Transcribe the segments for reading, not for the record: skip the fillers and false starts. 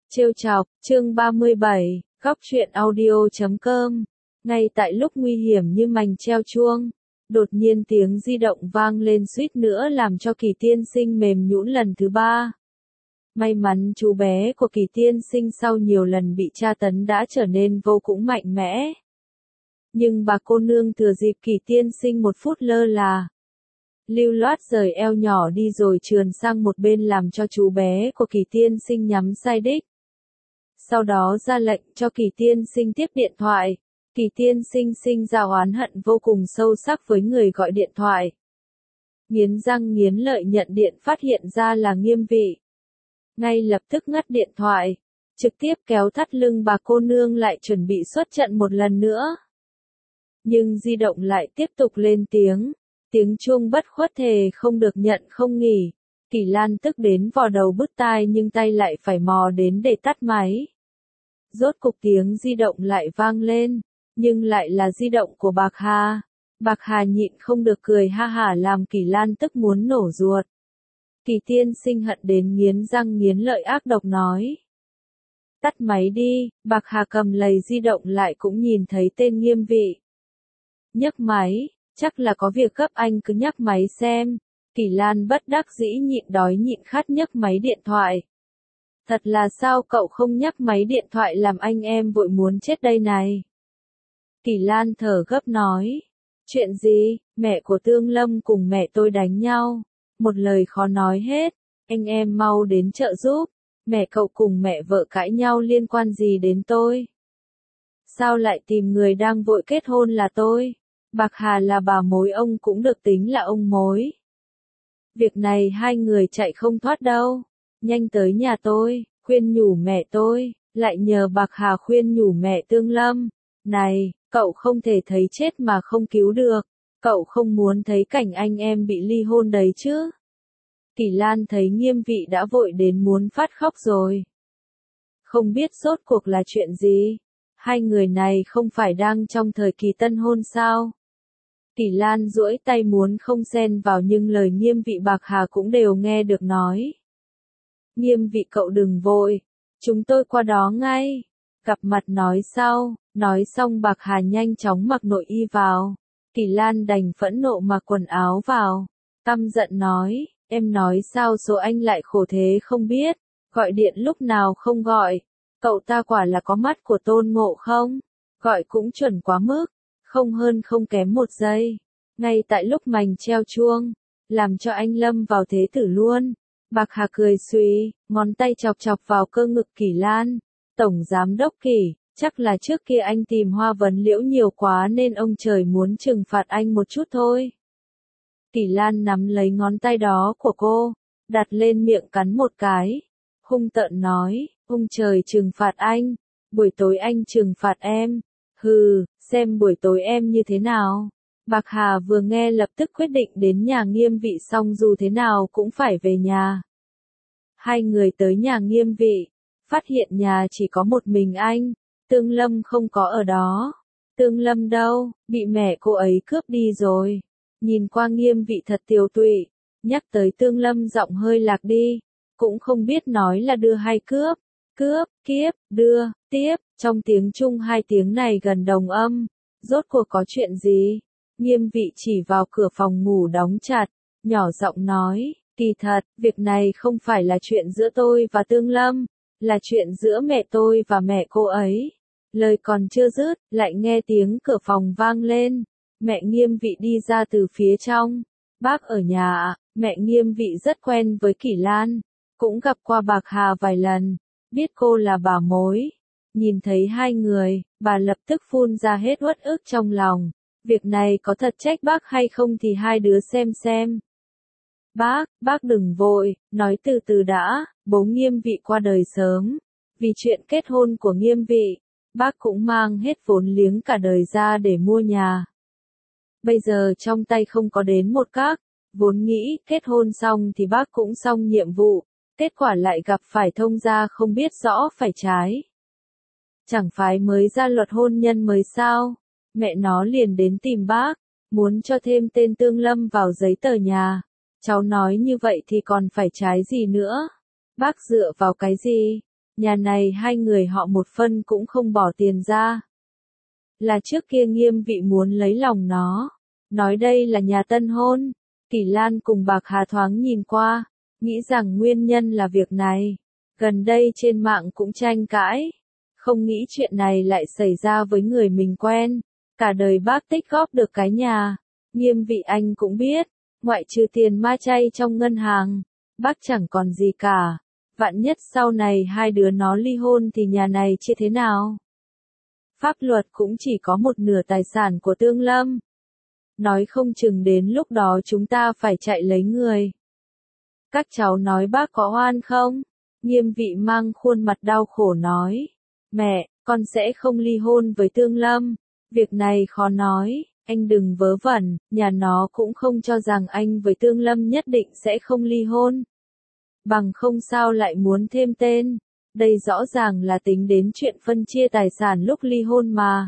Trêu chọc, chương 37, góc truyện audio.com. Ngay tại lúc nguy hiểm như mành treo chuông, đột nhiên tiếng di động vang lên suýt nữa làm cho Kỳ tiên sinh mềm nhũn lần thứ ba. May mắn chú bé của Kỳ tiên sinh sau nhiều lần bị tra tấn đã trở nên vô cùng mạnh mẽ. Nhưng bà cô nương thừa dịp Kỳ tiên sinh một phút lơ là, lưu loát rời eo nhỏ đi rồi trườn sang một bên làm cho chú bé của Kỳ tiên sinh nhắm sai đích. Sau đó ra lệnh cho Kỳ tiên sinh tiếp điện thoại. Kỳ tiên sinh sinh ra oán hận vô cùng sâu sắc với người gọi điện thoại. Nghiến răng nghiến lợi nhận điện phát hiện ra là Nghiêm Vị. Ngay lập tức ngắt điện thoại, trực tiếp kéo thắt lưng bà cô nương lại chuẩn bị xuất trận một lần nữa. Nhưng di động lại tiếp tục lên tiếng chuông bất khuất thề không được nhận không nghỉ. Kỳ Lan tức đến vò đầu bứt tai nhưng tay lại phải mò đến để tắt máy. Rốt cục tiếng di động lại vang lên, nhưng lại là di động của Bạc Hà. Bạc Hà nhịn không được cười ha hả làm Kỳ Lan tức muốn nổ ruột. Kỳ tiên sinh hận đến nghiến răng nghiến lợi ác độc nói. Tắt máy đi, Bạc Hà cầm lầy di động lại cũng nhìn thấy tên Nghiêm Vị. Nhấc máy, chắc là có việc gấp anh cứ nhấc máy xem. Kỳ Lan bất đắc dĩ nhịn đói nhịn khát nhấc máy điện thoại. Thật là sao cậu không nhấc máy điện thoại làm anh em vội muốn chết đây này. Kỳ Lan thở gấp nói. Chuyện gì, mẹ của Tương Lâm cùng mẹ tôi đánh nhau. Một lời khó nói hết, anh em mau đến trợ giúp. Mẹ cậu cùng mẹ vợ cãi nhau liên quan gì đến tôi? Sao lại tìm người đang vội kết hôn là tôi? Bạc Hà là bà mối ông cũng được tính là ông mối. Việc này hai người chạy không thoát đâu. Nhanh tới nhà tôi, khuyên nhủ mẹ tôi, lại nhờ Bạc Hà khuyên nhủ mẹ Tương Lâm. Này, cậu không thể thấy chết mà không cứu được. Cậu không muốn thấy cảnh anh em bị ly hôn đấy chứ. Kỳ Lan thấy Nghiêm Vị đã vội đến muốn phát khóc rồi. Không biết rốt cuộc là chuyện gì. Hai người này không phải đang trong thời kỳ tân hôn sao? Kỳ Lan duỗi tay muốn không xen vào nhưng lời Nghiêm Vị Bạc Hà cũng đều nghe được nói. Nghiêm Vị cậu đừng vội, chúng tôi qua đó ngay, gặp mặt nói sau. Nói xong Bạc Hà nhanh chóng mặc nội y vào. Kỳ Lan đành phẫn nộ mặc quần áo vào, căm giận nói, em nói sao số anh lại khổ thế không biết, gọi điện lúc nào không gọi, cậu ta quả là có mắt của Tôn Ngộ không, gọi cũng chuẩn quá mức, không hơn không kém một giây, ngay tại lúc mành treo chuông, làm cho anh lâm vào thế tử luôn. Bạc Hà cười suy, ngón tay chọc chọc vào cơ ngực Kỳ Lan, Tổng Giám đốc Kỳ. Chắc là trước kia anh tìm Hoa Vấn Liễu nhiều quá nên ông trời muốn trừng phạt anh một chút thôi. Kỳ Lan nắm lấy ngón tay đó của cô, đặt lên miệng cắn một cái, hung tợn nói, ông trời trừng phạt anh, buổi tối anh trừng phạt em, hừ, xem buổi tối em như thế nào. Bạc Hà vừa nghe lập tức quyết định đến nhà Nghiêm Vị xong dù thế nào cũng phải về nhà. Hai người tới nhà Nghiêm Vị, phát hiện nhà chỉ có một mình anh. Tương Lâm không có ở đó. Tương Lâm đâu, bị mẹ cô ấy cướp đi rồi. Nhìn qua Nghiêm Vị thật tiều tụy, nhắc tới Tương Lâm giọng hơi lạc đi, cũng không biết nói là đưa hay cướp. Cướp, kiếp, đưa, tiếp, trong tiếng Trung hai tiếng này gần đồng âm. Rốt cuộc có chuyện gì? Nghiêm Vị chỉ vào cửa phòng ngủ đóng chặt, nhỏ giọng nói, kỳ thật, việc này không phải là chuyện giữa tôi và Tương Lâm, là chuyện giữa mẹ tôi và mẹ cô ấy. Lời còn chưa dứt, lại nghe tiếng cửa phòng vang lên. Mẹ Nghiêm Vị đi ra từ phía trong. Bác ở nhà ạ. Mẹ Nghiêm Vị rất quen với Kỳ Lan, cũng gặp qua Bạc Hà vài lần, biết cô là bà mối. Nhìn thấy hai người, bà lập tức phun ra hết uất ức trong lòng. Việc này có thật trách bác hay không thì hai đứa xem. Bác đừng vội, nói từ từ đã, bố Nghiêm Vị qua đời sớm. Vì chuyện kết hôn của Nghiêm Vị, bác cũng mang hết vốn liếng cả đời ra để mua nhà. Bây giờ trong tay không có đến một các, vốn nghĩ kết hôn xong thì bác cũng xong nhiệm vụ, kết quả lại gặp phải thông gia không biết rõ phải trái. Chẳng phải mới ra luật hôn nhân mới sao, mẹ nó liền đến tìm bác, muốn cho thêm tên Tương Lâm vào giấy tờ nhà. Cháu nói như vậy thì còn phải trái gì nữa? Bác dựa vào cái gì? nhà này hai người họ một phân cũng không bỏ tiền ra. Là trước kia Nghiêm Vị muốn lấy lòng nó, nói đây là nhà tân hôn. Kỷ Lan cùng Bạc Hà thoáng nhìn qua, nghĩ rằng nguyên nhân là việc này. Gần đây trên mạng cũng tranh cãi, không nghĩ chuyện này lại xảy ra với người mình quen. Cả đời bác tích góp được cái nhà, Nghiêm Vị anh cũng biết, ngoại trừ tiền ma chay trong ngân hàng, bác chẳng còn gì cả. Vạn nhất sau này hai đứa nó ly hôn thì nhà này chia thế nào? Pháp luật cũng chỉ có một nửa tài sản của Tương Lâm. Nói không chừng đến lúc đó chúng ta phải chạy lấy người. Các cháu nói bác có oan không? Nghiêm Vị mang khuôn mặt đau khổ nói. Mẹ, con sẽ không ly hôn với Tương Lâm. Việc này khó nói, anh đừng vớ vẩn, nhà nó cũng không cho rằng anh với Tương Lâm nhất định sẽ không ly hôn. Bằng không sao lại muốn thêm tên. Đây rõ ràng là tính đến chuyện phân chia tài sản lúc ly hôn mà.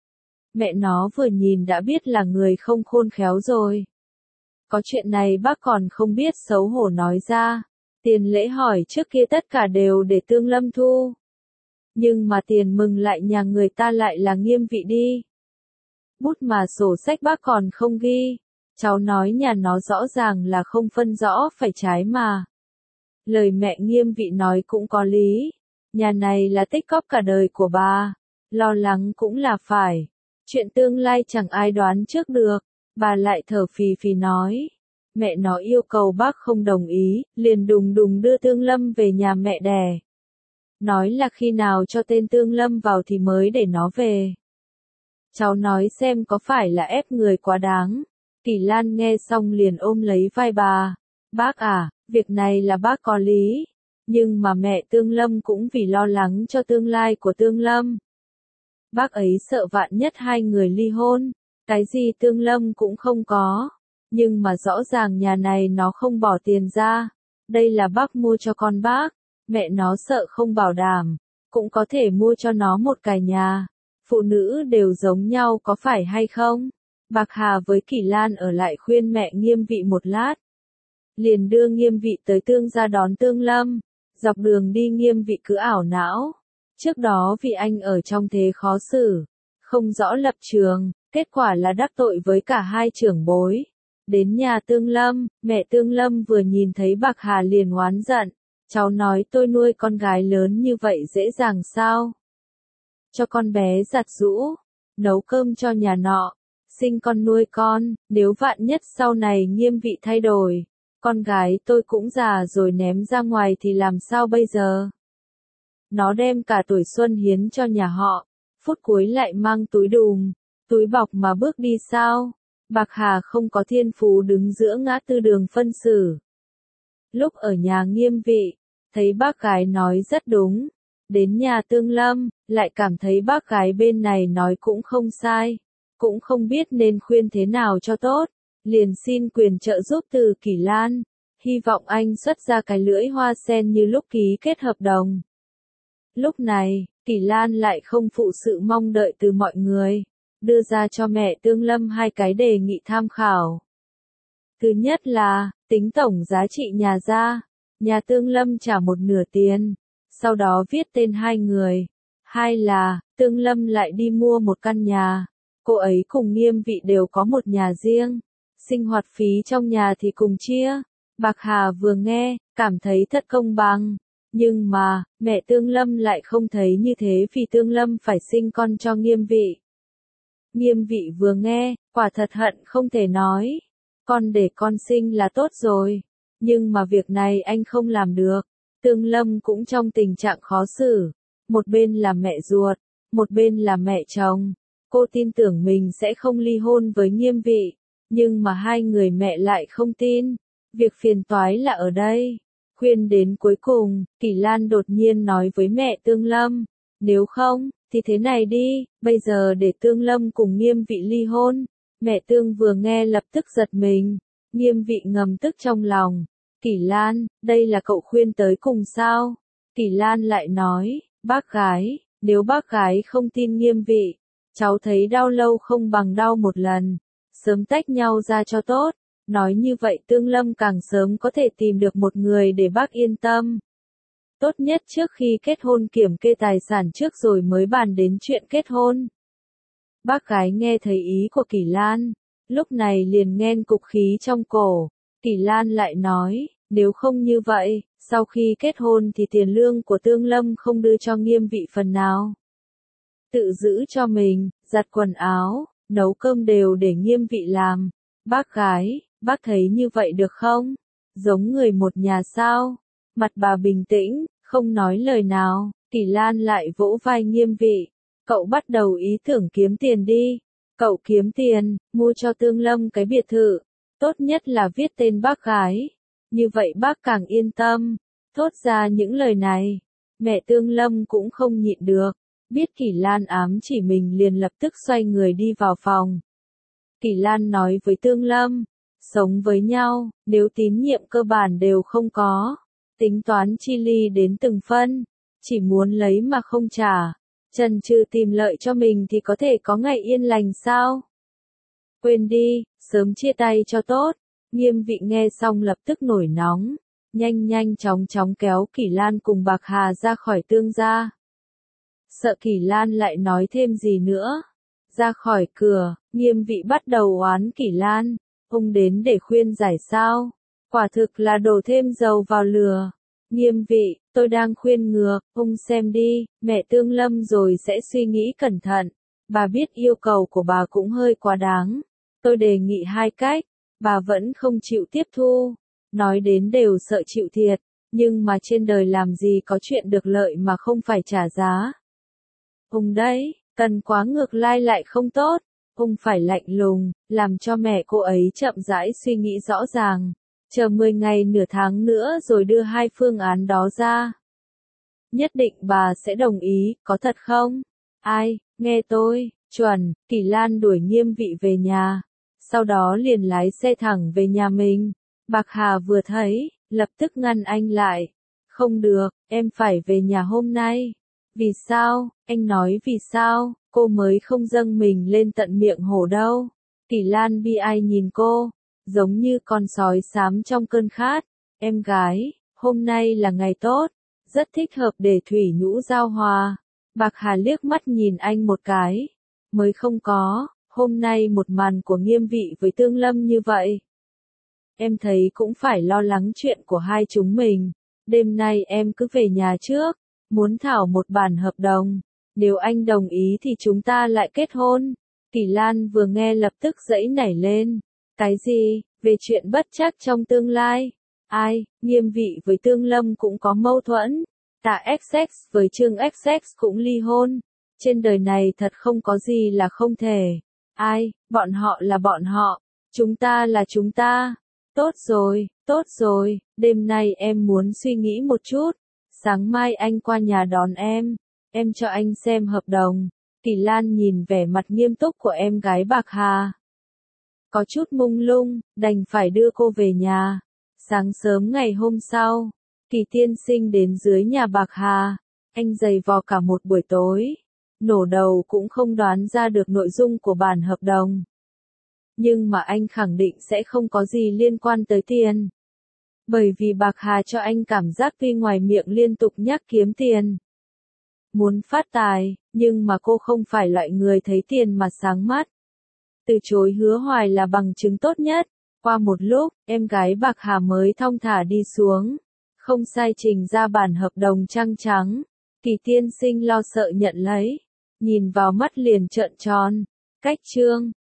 Mẹ nó vừa nhìn đã biết là người không khôn khéo rồi. Có chuyện này bác còn không biết xấu hổ nói ra. Tiền lễ hỏi trước kia tất cả đều để Tương Lâm thu. Nhưng mà tiền mừng lại nhà người ta lại là Nghiêm Vị đi. Bút mà sổ sách bác còn không ghi. Cháu nói nhà nó rõ ràng là không phân rõ phải trái mà. Lời mẹ Nghiêm Vị nói cũng có lý. Nhà này là tích góp cả đời của bà. Lo lắng cũng là phải. Chuyện tương lai chẳng ai đoán trước được. Bà lại thở phì phì nói. Mẹ nó yêu cầu bác không đồng ý, liền đùng đùng đưa Tương Lâm về nhà mẹ đẻ. Nói là khi nào cho tên Tương Lâm vào thì mới để nó về. Cháu nói xem có phải là ép người quá đáng. Kỷ Lan nghe xong liền ôm lấy vai bà. Bác à, việc này là bác có lý. Nhưng mà mẹ Tương Lâm cũng vì lo lắng cho tương lai của Tương Lâm. Bác ấy sợ vạn nhất hai người ly hôn. Cái gì Tương Lâm cũng không có. Nhưng mà rõ ràng nhà này nó không bỏ tiền ra. Đây là bác mua cho con bác. Mẹ nó sợ không bảo đảm. Cũng có thể mua cho nó một cái nhà. Phụ nữ đều giống nhau có phải hay không? Bạc Hà với Kỷ Lan ở lại khuyên mẹ Nghiêm Vị một lát. Liền đưa Nghiêm Vị tới Tương gia đón Tương Lâm. Dọc đường đi Nghiêm Vị cứ ảo não. Trước đó vì anh ở trong thế khó xử. Không rõ lập trường. Kết quả là đắc tội với cả hai trưởng bối. Đến nhà Tương Lâm, mẹ Tương Lâm vừa nhìn thấy Bạc Hà liền oán giận. Cháu nói tôi nuôi con gái lớn như vậy dễ dàng sao? Cho con bé giặt giũ, nấu cơm cho nhà nọ, sinh con nuôi con, nếu vạn nhất sau này Nghiêm Vị thay đổi, con gái tôi cũng già rồi ném ra ngoài thì làm sao bây giờ? Nó đem cả tuổi xuân hiến cho nhà họ, phút cuối lại mang túi đùm, túi bọc mà bước đi sao? Bạc Hà không có thiên phú đứng giữa ngã tư đường phân xử. Lúc ở nhà Nghiêm Vị, thấy bác gái nói rất đúng. Đến nhà Tương Lâm, lại cảm thấy bác gái bên này nói cũng không sai. Cũng không biết nên khuyên thế nào cho tốt. Liền xin quyền trợ giúp từ Kỷ Lan. Hy vọng anh xuất ra cái lưỡi hoa sen như lúc ký kết hợp đồng. Lúc này, Kỷ Lan lại không phụ sự mong đợi từ mọi người. Đưa ra cho mẹ Tương Lâm hai cái đề nghị tham khảo. Thứ nhất là, tính tổng giá trị nhà ra. Nhà Tương Lâm trả một nửa tiền. Sau đó viết tên hai người. Hai là, Tương Lâm lại đi mua một căn nhà. Cô ấy cùng Nghiêm Vị đều có một nhà riêng. Sinh hoạt phí trong nhà thì cùng chia. Bạc Hà vừa nghe, cảm thấy thật công bằng. Nhưng mà, mẹ Tương Lâm lại không thấy như thế vì Tương Lâm phải sinh con cho Nghiêm Vị. Nghiêm Vị vừa nghe, quả thật hận không thể nói. Con để con sinh là tốt rồi. Nhưng mà việc này anh không làm được. Tương Lâm cũng trong tình trạng khó xử. Một bên là mẹ ruột, một bên là mẹ chồng. Cô tin tưởng mình sẽ không ly hôn với Nghiêm Vị. Nhưng mà hai người mẹ lại không tin. Việc phiền toái là ở đây. Khuyên đến cuối cùng, Kỷ Lan đột nhiên nói với mẹ Tương Lâm. Nếu không, thì thế này đi, bây giờ để Tương Lâm cùng Nghiêm Vị ly hôn. Mẹ Tương vừa nghe lập tức giật mình. Nghiêm Vị ngầm tức trong lòng. Kỷ Lan, đây là cậu khuyên tới cùng sao? Kỷ Lan lại nói, bác gái, nếu bác gái không tin Nghiêm Vị, cháu thấy đau lâu không bằng đau một lần. Sớm tách nhau ra cho tốt. Nói như vậy Tương Lâm càng sớm có thể tìm được một người để bác yên tâm. Tốt nhất trước khi kết hôn kiểm kê tài sản trước rồi mới bàn đến chuyện kết hôn. Bác gái nghe thấy ý của Kỳ Lan, lúc này liền nhen cục khí trong cổ. Kỳ Lan lại nói, nếu không như vậy, sau khi kết hôn thì tiền lương của Tương Lâm không đưa cho Nghiêm vị phần nào. Tự giữ cho mình, giặt quần áo, nấu cơm đều để Nghiêm vị làm. Bác gái, bác thấy như vậy được không? Giống người một nhà sao? Mặt bà bình tĩnh, không nói lời nào. Kỳ Lan lại vỗ vai Nghiêm vị. Cậu bắt đầu ý tưởng kiếm tiền đi. Cậu kiếm tiền, mua cho Tương Lâm cái biệt thự. Tốt nhất là viết tên bác gái. Như vậy bác càng yên tâm. Thốt ra những lời này, mẹ Tương Lâm cũng không nhịn được. Biết Kỳ Lan ám chỉ mình liền lập tức xoay người đi vào phòng. Kỳ Lan nói với Tương Lâm, sống với nhau, nếu tín nhiệm cơ bản đều không có, tính toán chi ly đến từng phân, chỉ muốn lấy mà không trả, chần chừ tìm lợi cho mình thì có thể có ngày yên lành sao? Quên đi, sớm chia tay cho tốt. Nghiêm vị nghe xong lập tức nổi nóng, nhanh chóng kéo Kỳ Lan cùng Bạc Hà ra khỏi Tương gia. Sợ Kỳ Lan lại nói thêm gì nữa. Ra khỏi cửa, Nghiêm vị bắt đầu oán Kỳ Lan. Ông đến để khuyên giải sao? Quả thực là đổ thêm dầu vào lửa. Nghiêm vị, tôi đang khuyên ngược, ông xem đi, mẹ Tương Lâm rồi sẽ suy nghĩ cẩn thận. Bà biết yêu cầu của bà cũng hơi quá đáng. Tôi đề nghị hai cách, bà vẫn không chịu tiếp thu. Nói đến đều sợ chịu thiệt, nhưng mà trên đời làm gì có chuyện được lợi mà không phải trả giá. Ông đấy, cần quá ngược lại không tốt. Ông phải lạnh lùng, làm cho mẹ cô ấy chậm rãi suy nghĩ rõ ràng. Chờ 10 ngày nửa tháng nữa rồi đưa hai phương án đó ra. Nhất định bà sẽ đồng ý, có thật không? Ai, nghe tôi, chuẩn. Kỳ Lan đuổi Nghiêm vị về nhà. Sau đó liền lái xe thẳng về nhà mình. Bạc Hà vừa thấy, lập tức ngăn anh lại. Không được, em phải về nhà hôm nay. Vì sao? Anh nói vì sao? Cô mới không dâng mình lên tận miệng hổ đâu. Kỳ Lan bi ai nhìn cô, giống như con sói xám trong cơn khát. Em gái, hôm nay là ngày tốt, rất thích hợp để thủy nhũ giao hòa. Bạc Hà liếc mắt nhìn anh một cái. Mới không có, hôm nay một màn của Nghiêm vị với Tương Lâm như vậy. Em thấy cũng phải lo lắng chuyện của hai chúng mình. Đêm nay em cứ về nhà trước, muốn thảo một bản hợp đồng. Nếu anh đồng ý thì chúng ta lại kết hôn. Kỳ Lan vừa nghe lập tức giãy nảy lên. Cái gì, về chuyện bất trắc trong tương lai? Ai, Nghiêm vị với Tương Lâm cũng có mâu thuẫn. Tạ XX với Trương XX cũng ly hôn. Trên đời này thật không có gì là không thể. Ai, bọn họ là bọn họ. Chúng ta là chúng ta. Tốt rồi, đêm nay em muốn suy nghĩ một chút. Sáng mai anh qua nhà đón em cho anh xem hợp đồng. Kỳ Lan nhìn vẻ mặt nghiêm túc của em gái Bạc Hà. Có chút mông lung, đành phải đưa cô về nhà. Sáng sớm ngày hôm sau, Kỳ tiên sinh đến dưới nhà Bạc Hà. Anh giày vò cả một buổi tối. Nổ đầu cũng không đoán ra được nội dung của bản hợp đồng. Nhưng mà anh khẳng định sẽ không có gì liên quan tới tiền. Bởi vì Bạc Hà cho anh cảm giác tuy ngoài miệng liên tục nhắc kiếm tiền, muốn phát tài, nhưng mà cô không phải loại người thấy tiền mà sáng mắt. Từ chối hứa hoài là bằng chứng tốt nhất. Qua một lúc, em gái Bạc Hà mới thong thả đi xuống. Không sai trình ra bản hợp đồng trăng trắng. Kỳ tiên sinh lo sợ nhận lấy. Nhìn vào mắt liền trợn tròn. Cách chương